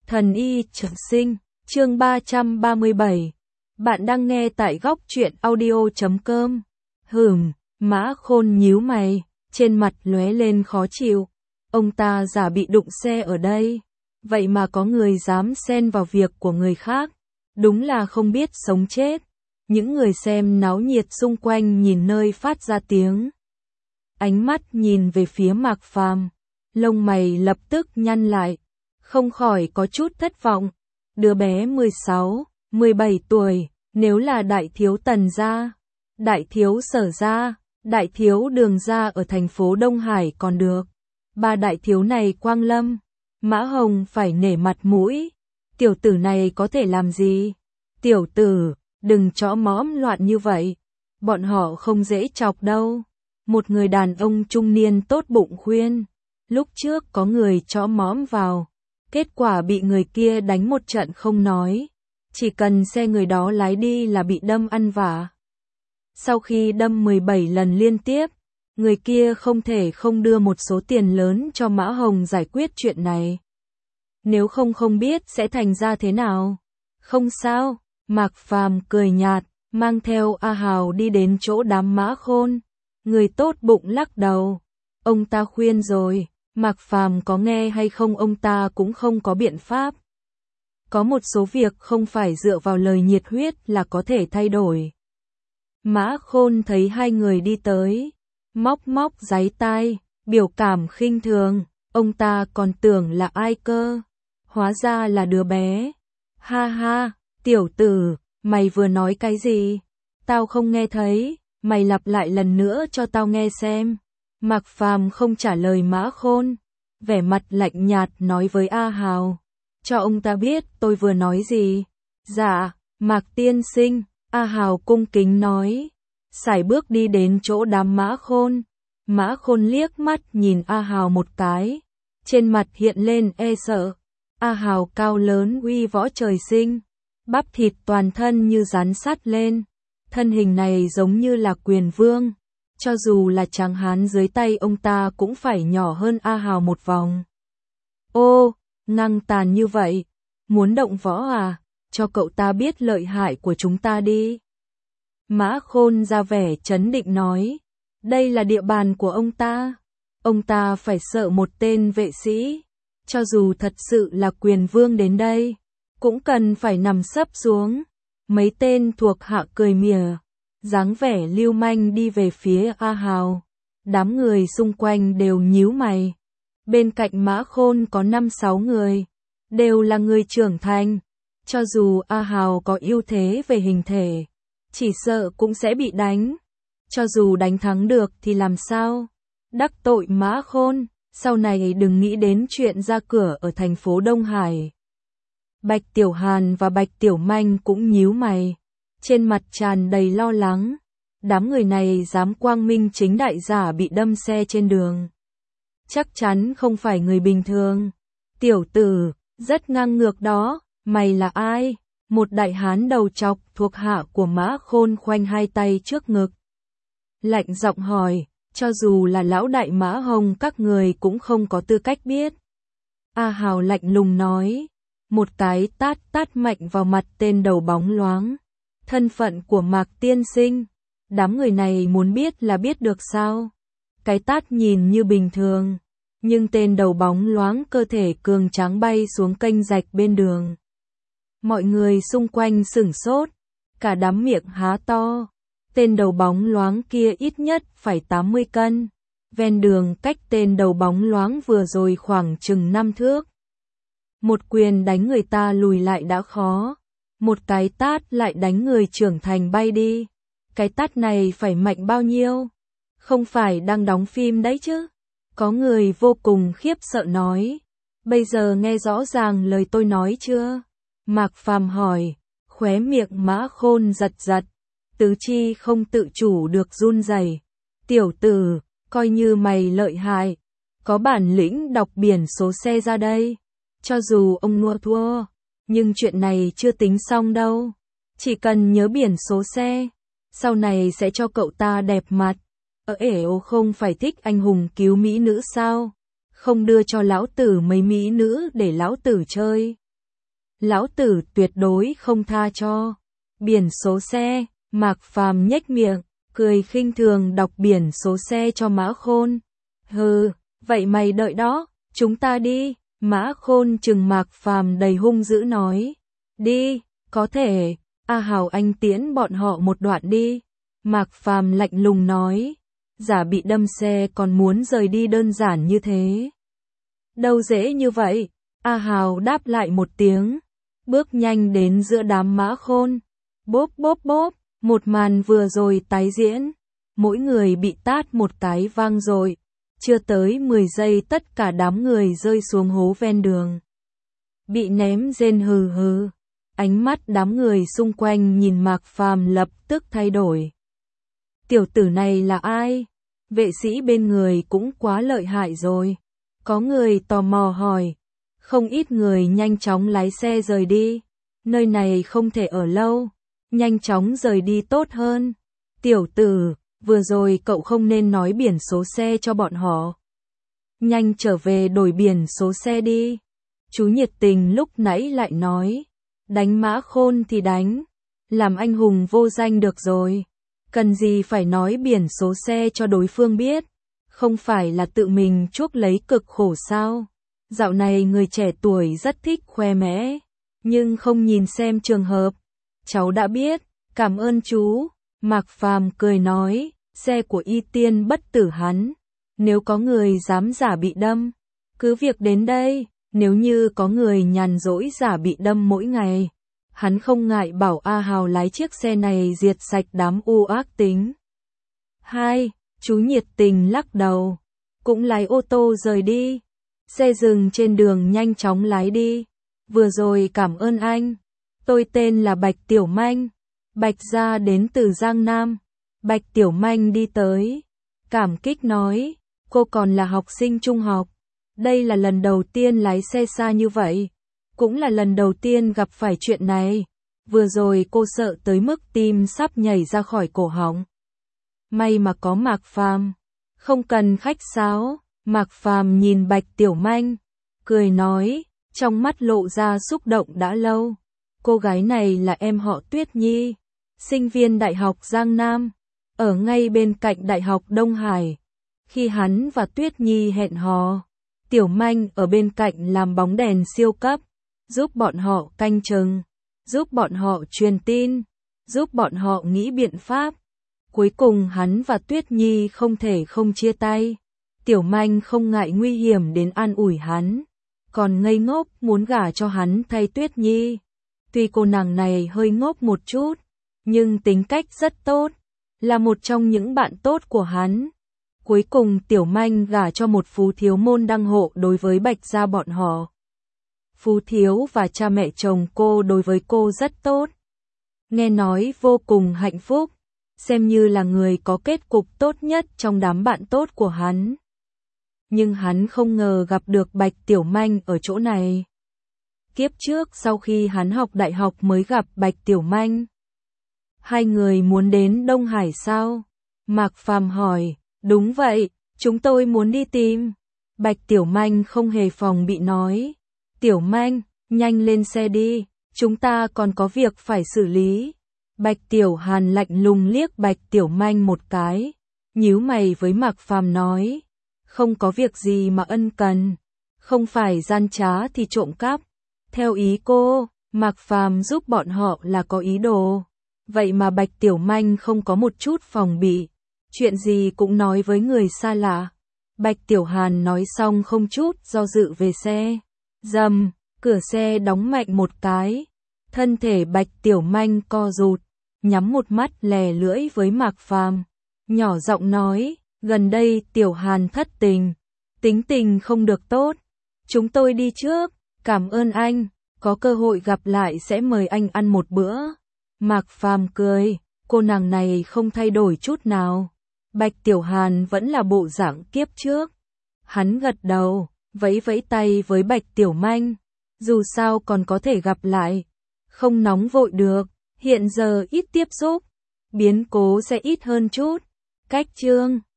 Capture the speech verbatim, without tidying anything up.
Thần y trường sinh, chương ba trăm ba mươi bảy. Bạn đang nghe tại góc truyện audio chấm com. Hừm, Mã Khôn nhíu mày, trên mặt lóe lên khó chịu. Ông ta giả bị đụng xe ở đây, vậy mà có người dám xen vào việc của người khác, đúng là không biết sống chết. Những người xem náo nhiệt xung quanh nhìn nơi phát ra tiếng. Ánh mắt nhìn về phía Mạc Phàm, lông mày lập tức nhăn lại, không khỏi có chút thất vọng. Đứa bé mười sáu, mười bảy tuổi, nếu là đại thiếu Tần gia, đại thiếu Sở gia, đại thiếu Đường gia ở thành phố Đông Hải còn được. Ba đại thiếu này quang lâm, Mã Hồng phải nể mặt mũi. Tiểu tử này có thể làm gì? Tiểu tử, đừng chõ mõm loạn như vậy. Bọn họ không dễ chọc đâu. Một người đàn ông trung niên tốt bụng khuyên. Lúc trước có người chõ mõm vào, kết quả bị người kia đánh một trận không nói. Chỉ cần xe người đó lái đi là bị đâm ăn vạ. Sau khi đâm mười bảy lần liên tiếp, người kia không thể không đưa một số tiền lớn cho Mã Hồng giải quyết chuyện này. Nếu không không biết sẽ thành ra thế nào. Không sao, Mạc Phàm cười nhạt, mang theo A Hào đi đến chỗ đám Mã Khôn. Người tốt bụng lắc đầu. Ông ta khuyên rồi, Mạc Phàm có nghe hay không ông ta cũng không có biện pháp. Có một số việc không phải dựa vào lời nhiệt huyết là có thể thay đổi. Mã Khôn thấy hai người đi tới, móc móc giấy tai, biểu cảm khinh thường, ông ta còn tưởng là ai cơ, hóa ra là đứa bé. Ha ha, tiểu tử, mày vừa nói cái gì? Tao không nghe thấy, mày lặp lại lần nữa cho tao nghe xem. Mạc Phàm không trả lời Mã Khôn, vẻ mặt lạnh nhạt nói với A Hào, cho ông ta biết tôi vừa nói gì. Dạ, Mạc tiên sinh, A Hào cung kính nói, sải bước đi đến chỗ đám Mã Khôn. Mã Khôn liếc mắt nhìn A Hào một cái, trên mặt hiện lên e sợ. A Hào cao lớn uy võ trời sinh, bắp thịt toàn thân như dán sát lên, thân hình này giống như là quyền vương. Cho dù là tráng hán dưới tay ông ta cũng phải nhỏ hơn A Hào một vòng. Ô, ngang tàn như vậy, muốn động võ à, cho cậu ta biết lợi hại của chúng ta đi. Mã Khôn ra vẻ trấn định nói, đây là địa bàn của ông ta, ông ta phải sợ một tên vệ sĩ, cho dù thật sự là quyền vương đến đây, cũng cần phải nằm sấp xuống. Mấy tên thuộc hạ cười mỉa, dáng vẻ lưu manh đi về phía A Hào. Đám người xung quanh đều nhíu mày. Bên cạnh Mã Khôn có năm sáu người, đều là người trưởng thành. Cho dù A Hào có ưu thế về hình thể, chỉ sợ cũng sẽ bị đánh. Cho dù đánh thắng được thì làm sao? Đắc tội Mã Khôn, sau này đừng nghĩ đến chuyện ra cửa ở thành phố Đông Hải. Bạch Tiểu Hàn và Bạch Tiểu Manh cũng nhíu mày, trên mặt tràn đầy lo lắng. Đám người này dám quang minh chính đại giả bị đâm xe trên đường, chắc chắn không phải người bình thường. Tiểu tử, rất ngang ngược đó, mày là ai? Một đại hán đầu trọc thuộc hạ của Mã Khôn khoanh hai tay trước ngực, lạnh giọng hỏi, cho dù là lão đại Mã Hồng các người cũng không có tư cách biết. A Hào lạnh lùng nói, một cái tát tát mạnh vào mặt tên đầu bóng loáng. Thân phận của Mạc tiên sinh, đám người này muốn biết là biết được sao? Cái tát nhìn như bình thường, nhưng tên đầu bóng loáng cơ thể cường tráng bay xuống kênh rạch bên đường. Mọi người xung quanh sửng sốt, cả đám miệng há to. Tên đầu bóng loáng kia ít nhất phải tám mươi cân. Ven đường cách tên đầu bóng loáng vừa rồi khoảng chừng năm thước. Một quyền đánh người ta lùi lại đã khó, một cái tát lại đánh người trưởng thành bay đi. Cái tát này phải mạnh bao nhiêu? Không phải đang đóng phim đấy chứ? Có người vô cùng khiếp sợ nói, bây giờ nghe rõ ràng lời tôi nói chưa? Mạc Phàm hỏi, khóe miệng Mã Khôn giật giật, tứ chi không tự chủ được run rẩy. Tiểu tử, coi như mày lợi hại, có bản lĩnh đọc biển số xe ra đây. Cho dù ông thua thua, nhưng chuyện này chưa tính xong đâu. Chỉ cần nhớ biển số xe, sau này sẽ cho cậu ta đẹp mặt. Ở ẻo không phải thích anh hùng cứu mỹ nữ sao? Không đưa cho lão tử mấy mỹ nữ để lão tử chơi. lão tử tuyệt đối không tha cho. Biển số xe, Mạc Phàm nhếch miệng, cười khinh thường đọc biển số xe cho Mã Khôn. Hừ, vậy mày đợi đó, chúng ta đi. Mã Khôn trừng Mạc Phàm đầy hung dữ nói. Đi, có thể, A Hào anh tiễn bọn họ một đoạn đi. Mạc Phàm lạnh lùng nói. Giả bị đâm xe còn muốn rời đi đơn giản như thế. Đâu dễ như vậy, A Hào đáp lại một tiếng. Bước nhanh đến giữa đám Mã Khôn. Bốp bốp bốp, một màn vừa rồi tái diễn. Mỗi người bị tát một cái vang rồi. Chưa tới mười giây tất cả đám người rơi xuống hố ven đường. Bị ném rên hừ hừ. Ánh mắt đám người xung quanh nhìn Mạc Phàm lập tức thay đổi. Tiểu tử này là ai? Vệ sĩ bên người cũng quá lợi hại rồi. Có người tò mò hỏi. Không ít người nhanh chóng lái xe rời đi. Nơi này không thể ở lâu. Nhanh chóng rời đi tốt hơn. Tiểu tử, vừa rồi cậu không nên nói biển số xe cho bọn họ. Nhanh trở về đổi biển số xe đi. Chú nhiệt tình lúc nãy lại nói. Đánh Mã Khôn thì đánh. Làm anh hùng vô danh được rồi. Cần gì phải nói biển số xe cho đối phương biết. Không phải là tự mình chuốc lấy cực khổ sao. Dạo này người trẻ tuổi rất thích khoe mẽ. Nhưng không nhìn xem trường hợp. Cháu đã biết, cảm ơn chú. Mạc Phàm cười nói, xe của Y Tiên bất tử hắn. Nếu có người dám giả bị đâm, cứ việc đến đây. Nếu như có người nhàn rỗi giả bị đâm mỗi ngày, hắn không ngại bảo A Hào lái chiếc xe này diệt sạch đám u ác tính. Hai, chú nhiệt tình lắc đầu, cũng lái ô tô rời đi. Xe dừng trên đường nhanh chóng lái đi. Vừa rồi cảm ơn anh. Tôi tên là Bạch Tiểu Manh. Bạch gia đến từ Giang Nam. Bạch Tiểu Manh đi tới. Cảm kích nói, cô còn là học sinh trung học. Đây là lần đầu tiên lái xe xa như vậy. Cũng là lần đầu tiên gặp phải chuyện này. Vừa rồi cô sợ tới mức tim sắp nhảy ra khỏi cổ họng. May mà có Mạc Phàm. Không cần khách sáo. Mạc Phàm nhìn Bạch Tiểu Manh, cười nói, trong mắt lộ ra xúc động đã lâu. Cô gái này là em họ Tuyết Nhi, sinh viên Đại học Giang Nam, ở ngay bên cạnh Đại học Đông Hải. Khi hắn và Tuyết Nhi hẹn hò, Tiểu Manh ở bên cạnh làm bóng đèn siêu cấp, giúp bọn họ canh chừng, giúp bọn họ truyền tin, giúp bọn họ nghĩ biện pháp. Cuối cùng hắn và Tuyết Nhi không thể không chia tay. Tiểu Manh không ngại nguy hiểm đến an ủi hắn, còn ngây ngốc muốn gả cho hắn thay Tuyết Nhi. Tuy cô nàng này hơi ngốc một chút, nhưng tính cách rất tốt, là một trong những bạn tốt của hắn. Cuối cùng Tiểu Manh gả cho một phú thiếu môn đăng hộ đối với Bạch gia bọn họ. Phú thiếu và cha mẹ chồng cô đối với cô rất tốt. Nghe nói vô cùng hạnh phúc, xem như là người có kết cục tốt nhất trong đám bạn tốt của hắn. Nhưng hắn không ngờ gặp được Bạch Tiểu Manh ở chỗ này. Kiếp trước sau khi hắn học đại học mới gặp Bạch Tiểu Manh. Hai người muốn đến Đông Hải sao? Mạc Phàm hỏi. Đúng vậy, chúng tôi muốn đi tìm. Bạch Tiểu Manh không hề phòng bị nói. Tiểu Manh, nhanh lên xe đi, chúng ta còn có việc phải xử lý. Bạch Tiểu Hàn lạnh lùng liếc Bạch Tiểu Manh một cái, nhíu mày với Mạc Phàm nói. Không có việc gì mà ân cần, không phải gian trá thì trộm cắp. Theo ý cô, Mạc Phàm giúp bọn họ là có ý đồ. Vậy mà Bạch Tiểu Manh không có một chút phòng bị, chuyện gì cũng nói với người xa lạ. Bạch Tiểu Hàn nói xong không chút do dự về xe. Dầm, cửa xe đóng mạnh một cái. Thân thể Bạch Tiểu Manh co rụt, nhắm một mắt lè lưỡi với Mạc Phàm, nhỏ giọng nói, gần đây Tiểu Hàn thất tình, tính tình không được tốt. Chúng tôi đi trước, cảm ơn anh, có cơ hội gặp lại sẽ mời anh ăn một bữa. Mạc Phàm cười, cô nàng này không thay đổi chút nào. Bạch Tiểu Hàn vẫn là bộ dạng kiếp trước. Hắn gật đầu, vẫy vẫy tay với Bạch Tiểu Manh. Dù sao còn có thể gặp lại. Không nóng vội được, hiện giờ ít tiếp xúc. Biến cố sẽ ít hơn chút. Cách chương